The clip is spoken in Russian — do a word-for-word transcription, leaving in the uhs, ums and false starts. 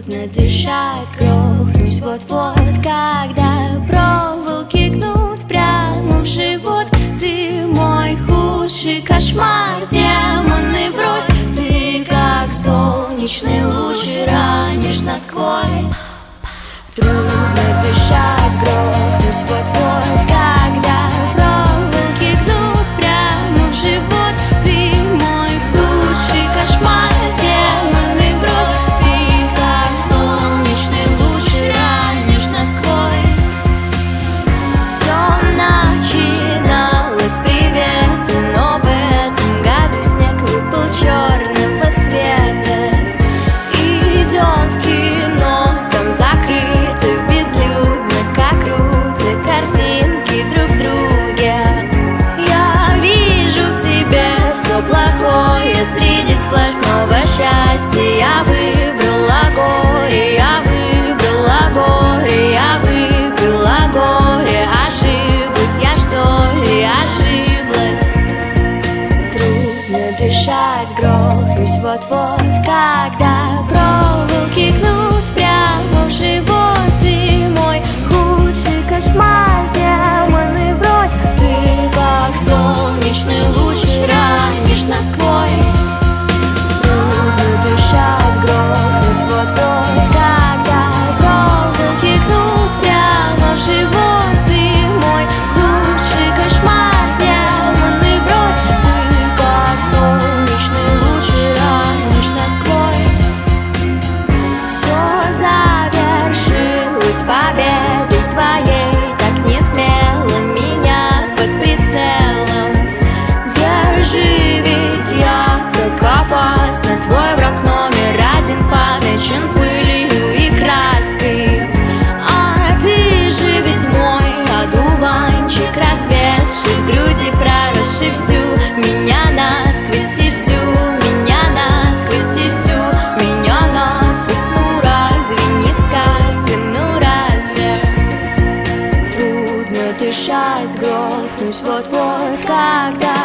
Трудно дышать, грохнусь вот-вот, когда проволоки гнут прямо в живот. Ты мой худший кошмар, демоны врозь. Ты как солнечный луч и ранишь насквозь. Трудно дышать, грохнусь вот-вот, когда проволоки гнут прямо в живот. Ты мой худший кошмар, демоны врозь. Ты как солнечный луч и ранишь насквозь. Все начиналось с привета, но в этом году снег выпал черного цвета. Идем в кино, там закрыто, безлюдно, как круто, картинки друг в друге. Я вижу в тебе все плохое среди сплошного счастья. Я выбрала горе, я выбрала горе, я выбрала горе. Ошиблась я, что ли, ошиблась? Трудно дышать, грохнусь вот-вот, когда проволоки гнут прямо в живот. Ты мой худший кошмар, демоны врозь. Ты как солнечный луч и ранишь насквозь. Трудно дышать, грохнусь вот-вот, когда проволоки гнут прямо в живот. Ты мой худший кошмар, демоны врозь. Ты как солнечный луч и ранишь насквозь. Все завершилось победой твоей, так не смело меня под прицелом. Держи, ведь я так опасна. Твой враг номер один помечен пылью и краской. А ты же ведь мой одуванчик, расцветший в груди, проросший всю меня насквозь и всю меня насквозь и всю меня насквозь. Ну разве не сказка, ну разве? Трудно дышать, грохнусь вот-вот, когда